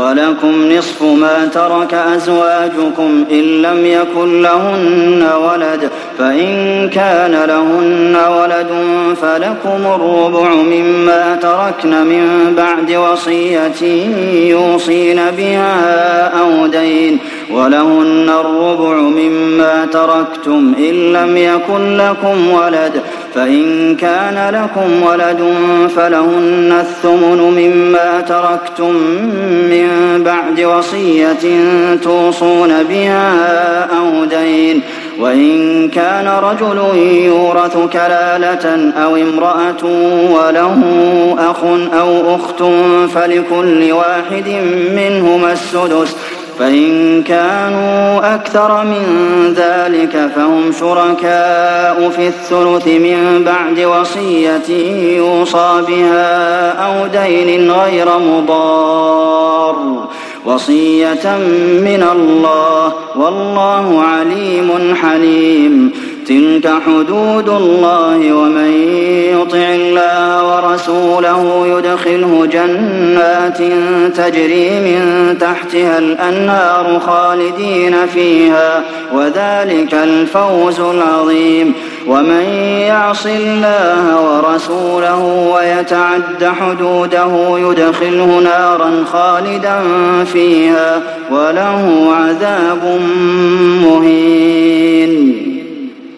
ولكم نصف ما ترك أزواجكم إن لم يكن لهن ولد فإن كان لهن ولد فلكم الربع مما تركن من بعد وصية يوصين بها أو دين ولهن الربع مما تركتم إن لم يكن لكم ولد فإن كان لكم ولد فلهن الثمن مما تركتم من بعد وصية توصون بها أو دين وإن كان رجل يورث كلالة أو امرأة وله أخ أو أخت فلكل واحد منهما السدس فإن كانوا أكثر من ذلك فهم شركاء في الثلث من بعد وصية يوصى بها أو دين غير مضار وصية من الله والله عليم حليم تلك حدود الله ومن يطع الله ورسوله يدخله جنات تجري من تحتها الأنهار خالدين فيها وذلك الفوز العظيم ومن يعص الله ورسوله ويتعد حدوده يدخله نارا خالدا فيها وله عذاب مهين